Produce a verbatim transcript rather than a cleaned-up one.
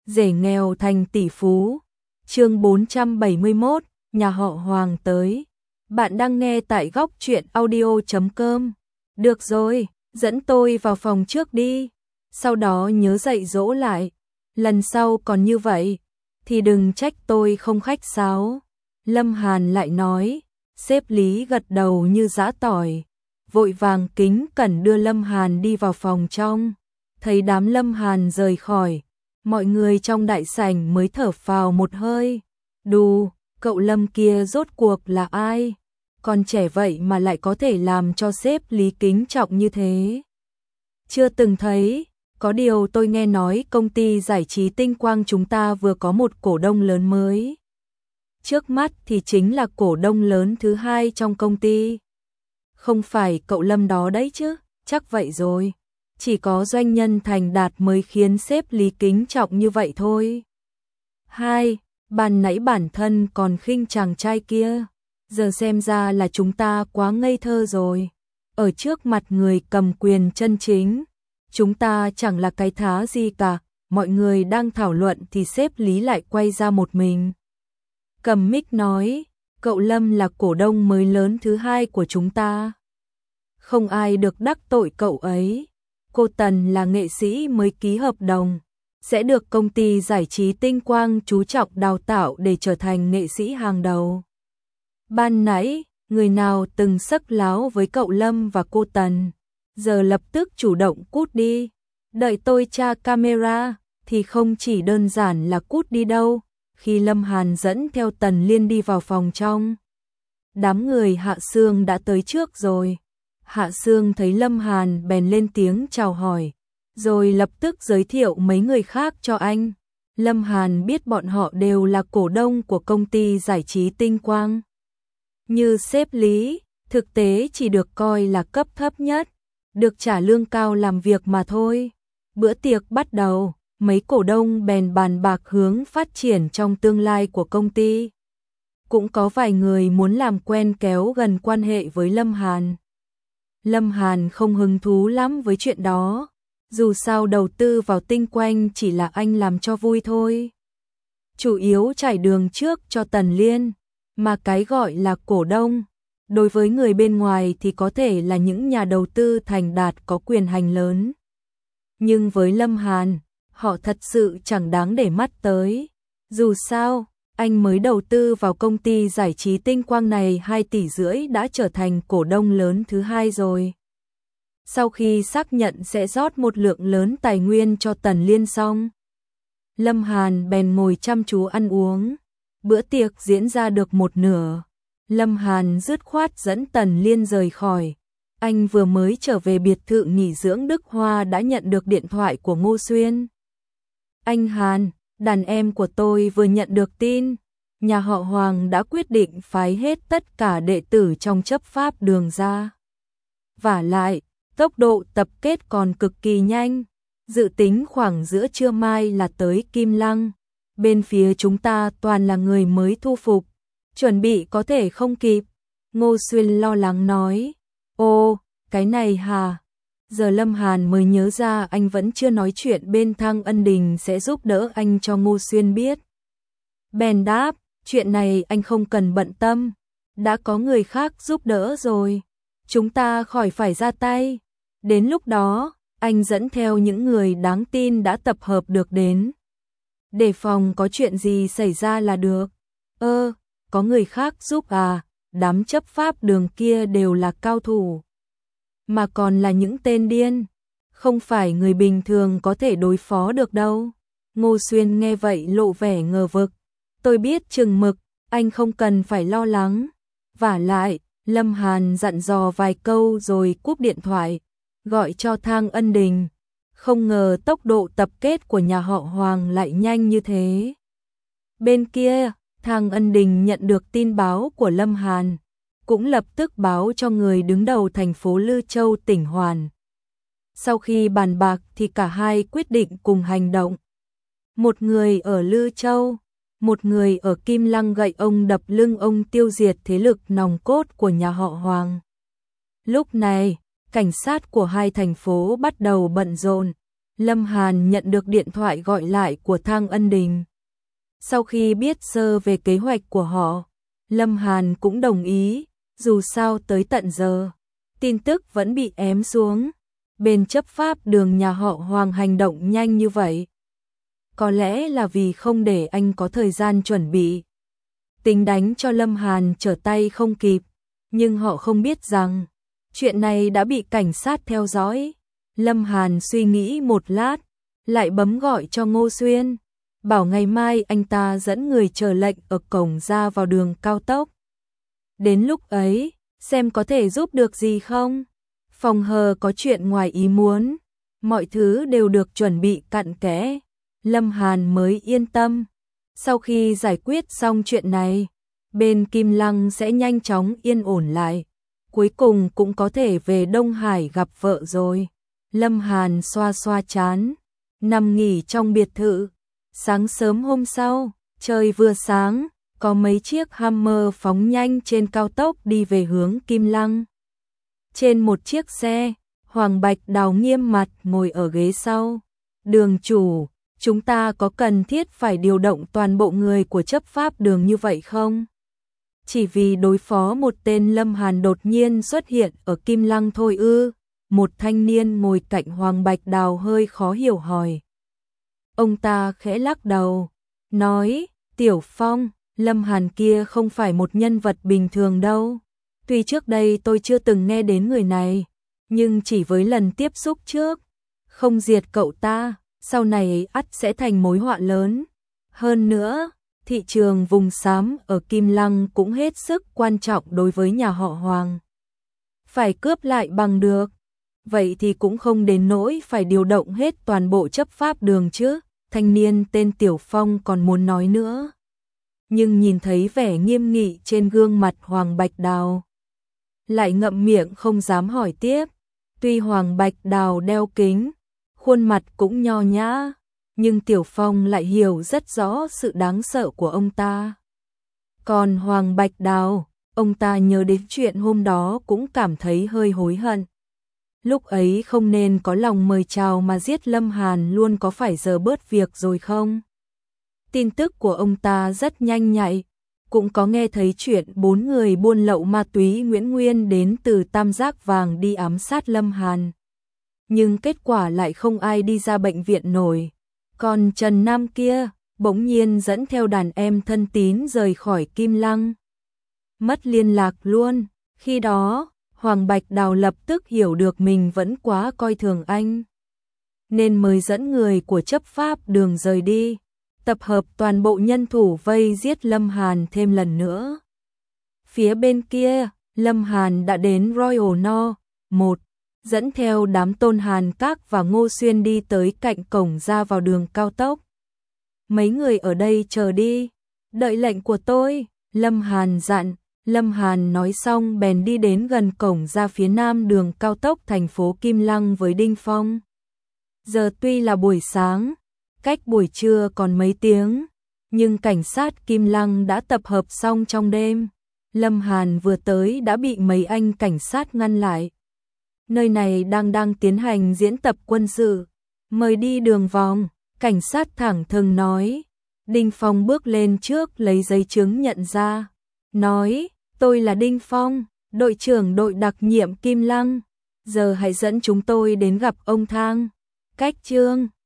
rể nghèo thành tỷ phú. Chương bốn trăm bảy mươi mốt, nhà họ Hoàng tới. Bạn đang nghe tại góc truyện audio chấm com. Được rồi, dẫn tôi vào phòng trước đi. Sau đó nhớ dạy dỗ lại. Lần sau còn như vậy, thì đừng trách tôi không khách sáo. Lâm Hàn lại nói. Sếp Lý gật đầu như giã tỏi, vội vàng kính cẩn đưa Lâm Hàn đi vào phòng trong. Thấy đám Lâm Hàn rời khỏi, mọi người trong đại sảnh mới thở phào một hơi. Đù, cậu Lâm kia rốt cuộc là ai? Còn trẻ vậy mà lại có thể làm cho sếp Lý kính trọng như thế. Chưa từng thấy, có điều tôi nghe nói công ty giải trí Tinh Quang chúng ta vừa có một cổ đông lớn mới. Trước mắt thì chính là cổ đông lớn thứ hai trong công ty. Không phải cậu Lâm đó đấy chứ, chắc vậy rồi. Chỉ có doanh nhân thành đạt mới khiến sếp Lý kính trọng như vậy thôi. Hai, ban nãy bản thân còn khinh chàng trai kia. Giờ xem ra là chúng ta quá ngây thơ rồi. Ở trước mặt người cầm quyền chân chính, chúng ta chẳng là cái thá gì cả. Mọi người đang thảo luận thì sếp Lý lại quay ra một mình. Cầm mic nói, cậu Lâm là cổ đông mới lớn thứ hai của chúng ta. Không ai được đắc tội cậu ấy. Cô Tần là nghệ sĩ mới ký hợp đồng, sẽ được công ty giải trí Tinh Quang chú trọng đào tạo để trở thành nghệ sĩ hàng đầu. Ban nãy, người nào từng sấc láo với cậu Lâm và cô Tần, giờ lập tức chủ động cút đi. Đợi tôi tra camera, thì không chỉ đơn giản là cút đi đâu. Khi Lâm Hàn dẫn theo Tần Liên đi vào phòng trong, đám người Hạ Sương đã tới trước rồi. Hạ Sương thấy Lâm Hàn bèn lên tiếng chào hỏi, rồi lập tức giới thiệu mấy người khác cho anh. Lâm Hàn biết bọn họ đều là cổ đông của công ty giải trí Tinh Quang. Như sếp Lý, thực tế chỉ được coi là cấp thấp nhất, được trả lương cao làm việc mà thôi. Bữa tiệc bắt đầu, mấy cổ đông bèn bàn bạc hướng phát triển trong tương lai của công ty. Cũng có vài người muốn làm quen kéo gần quan hệ với Lâm Hàn. Lâm Hàn không hứng thú lắm với chuyện đó, dù sao đầu tư vào Tinh Quang chỉ là anh làm cho vui thôi. Chủ yếu trải đường trước cho Tần Liên, mà cái gọi là cổ đông, đối với người bên ngoài thì có thể là những nhà đầu tư thành đạt có quyền hành lớn. Nhưng với Lâm Hàn, họ thật sự chẳng đáng để mắt tới. Dù sao, anh mới đầu tư vào công ty giải trí Tinh Quang này hai tỷ rưỡi đã trở thành cổ đông lớn thứ hai rồi. Sau khi xác nhận sẽ rót một lượng lớn tài nguyên cho Tần Liên xong, Lâm Hàn bèn ngồi chăm chú ăn uống. Bữa tiệc diễn ra được một nửa, Lâm Hàn dứt khoát dẫn Tần Liên rời khỏi. Anh vừa mới trở về biệt thự nghỉ dưỡng Đức Hoa đã nhận được điện thoại của Ngô Xuyên. Anh Hàn, đàn em của tôi vừa nhận được tin, nhà họ Hoàng đã quyết định phái hết tất cả đệ tử trong chấp pháp đường ra. Vả lại, tốc độ tập kết còn cực kỳ nhanh, dự tính khoảng giữa trưa mai là tới Kim Lăng. Bên phía chúng ta toàn là người mới thu phục, chuẩn bị có thể không kịp. Ngô Xuyên lo lắng nói, ô, cái này hả? Giờ Lâm Hàn mới nhớ ra anh vẫn chưa nói chuyện bên Thang Ân Đình sẽ giúp đỡ anh cho Ngô Xuyên biết. Bèn đáp, chuyện này anh không cần bận tâm, đã có người khác giúp đỡ rồi, chúng ta khỏi phải ra tay. Đến lúc đó, anh dẫn theo những người đáng tin đã tập hợp được đến, đề phòng có chuyện gì xảy ra là được. Ơ, có người khác giúp à? Đám chấp pháp đường kia đều là cao thủ, mà còn là những tên điên, không phải người bình thường có thể đối phó được đâu. Ngô Xuyên nghe vậy lộ vẻ ngờ vực. Tôi biết chừng mực, anh không cần phải lo lắng. Vả lại, Lâm Hàn dặn dò vài câu rồi cúp điện thoại, gọi cho Thang Ân Đình. Không ngờ tốc độ tập kết của nhà họ Hoàng lại nhanh như thế. Bên kia, Thang Ân Đình nhận được tin báo của Lâm Hàn, cũng lập tức báo cho người đứng đầu thành phố Lư Châu tỉnh Hoàn. Sau khi bàn bạc thì cả hai quyết định cùng hành động. Một người ở Lư Châu, một người ở Kim Lăng gậy ông đập lưng ông tiêu diệt thế lực nòng cốt của nhà họ Hoàng. Lúc này, cảnh sát của hai thành phố bắt đầu bận rộn. Lâm Hàn nhận được điện thoại gọi lại của Thang Ân Đình. Sau khi biết sơ về kế hoạch của họ, Lâm Hàn cũng đồng ý, dù sao tới tận giờ, tin tức vẫn bị ém xuống. Bên chấp pháp đường nhà họ Hoàng hành động nhanh như vậy. Có lẽ là vì không để anh có thời gian chuẩn bị. Tính đánh cho Lâm Hàn trở tay không kịp, nhưng họ không biết rằng chuyện này đã bị cảnh sát theo dõi. Lâm Hàn suy nghĩ một lát, lại bấm gọi cho Ngô Xuyên, bảo ngày mai anh ta dẫn người chờ lệnh ở cổng ra vào đường cao tốc. Đến lúc ấy, xem có thể giúp được gì không. Phòng hờ có chuyện ngoài ý muốn, mọi thứ đều được chuẩn bị cặn kẽ, Lâm Hàn mới yên tâm. Sau khi giải quyết xong chuyện này, bên Kim Lăng sẽ nhanh chóng yên ổn lại, cuối cùng cũng có thể về Đông Hải gặp vợ rồi. Lâm Hàn xoa xoa trán, nằm nghỉ trong biệt thự. Sáng sớm hôm sau, trời vừa sáng, có mấy chiếc Hummer phóng nhanh trên cao tốc đi về hướng Kim Lăng. Trên một chiếc xe, Hoàng Bạch Đào nghiêm mặt ngồi ở ghế sau. Đường chủ, chúng ta có cần thiết phải điều động toàn bộ người của chấp pháp đường như vậy không? Chỉ vì đối phó một tên Lâm Hàn đột nhiên xuất hiện ở Kim Lăng thôi ư? Một thanh niên ngồi cạnh Hoàng Bạch Đào hơi khó hiểu hỏi. Ông ta khẽ lắc đầu, nói, Tiểu Phong, Lâm Hàn kia không phải một nhân vật bình thường đâu. Tuy trước đây tôi chưa từng nghe đến người này, nhưng chỉ với lần tiếp xúc trước, không diệt cậu ta, sau này ắt sẽ thành mối họa lớn. Hơn nữa, thị trường vùng xám ở Kim Lăng cũng hết sức quan trọng đối với nhà họ Hoàng. Phải cướp lại bằng được, vậy thì cũng không đến nỗi phải điều động hết toàn bộ chấp pháp đường chứ. Thanh niên tên Tiểu Phong còn muốn nói nữa, nhưng nhìn thấy vẻ nghiêm nghị trên gương mặt Hoàng Bạch Đào, lại ngậm miệng không dám hỏi tiếp. Tuy Hoàng Bạch Đào đeo kính, khuôn mặt cũng nho nhã, nhưng Tiểu Phong lại hiểu rất rõ sự đáng sợ của ông ta. Còn Hoàng Bạch Đào, ông ta nhớ đến chuyện hôm đó cũng cảm thấy hơi hối hận. Lúc ấy không nên có lòng mời chào mà giết Lâm Hàn, luôn có phải giờ bớt việc rồi không? Tin tức của ông ta rất nhanh nhạy, cũng có nghe thấy chuyện bốn người buôn lậu ma túy Nguyễn Nguyên đến từ Tam Giác Vàng đi ám sát Lâm Hàn. Nhưng kết quả lại không ai đi ra bệnh viện nổi. Còn Trần Nam kia, bỗng nhiên dẫn theo đàn em thân tín rời khỏi Kim Lăng. Mất liên lạc luôn, khi đó, Hoàng Bạch Đào lập tức hiểu được mình vẫn quá coi thường anh, nên mới dẫn người của chấp pháp đường rời đi, tập hợp toàn bộ nhân thủ vây giết Lâm Hàn thêm lần nữa. Phía bên kia, Lâm Hàn đã đến Royal No. một, dẫn theo đám Tôn Hàn Các và Ngô Xuyên đi tới cạnh cổng ra vào đường cao tốc. Mấy người ở đây chờ đi, đợi lệnh của tôi, Lâm Hàn dặn. Lâm Hàn nói xong bèn đi đến gần cổng ra phía nam đường cao tốc thành phố Kim Lăng với Đinh Phong. Giờ tuy là buổi sáng, cách buổi trưa còn mấy tiếng, nhưng cảnh sát Kim Lăng đã tập hợp xong trong đêm. Lâm Hàn vừa tới đã bị mấy anh cảnh sát ngăn lại. Nơi này đang đang tiến hành diễn tập quân sự, mời đi đường vòng, cảnh sát thẳng thừng nói. Đinh Phong bước lên trước lấy giấy chứng nhận ra, nói, tôi là Đinh Phong, đội trưởng đội đặc nhiệm Kim Lăng, giờ hãy dẫn chúng tôi đến gặp ông Thang. Cách Trương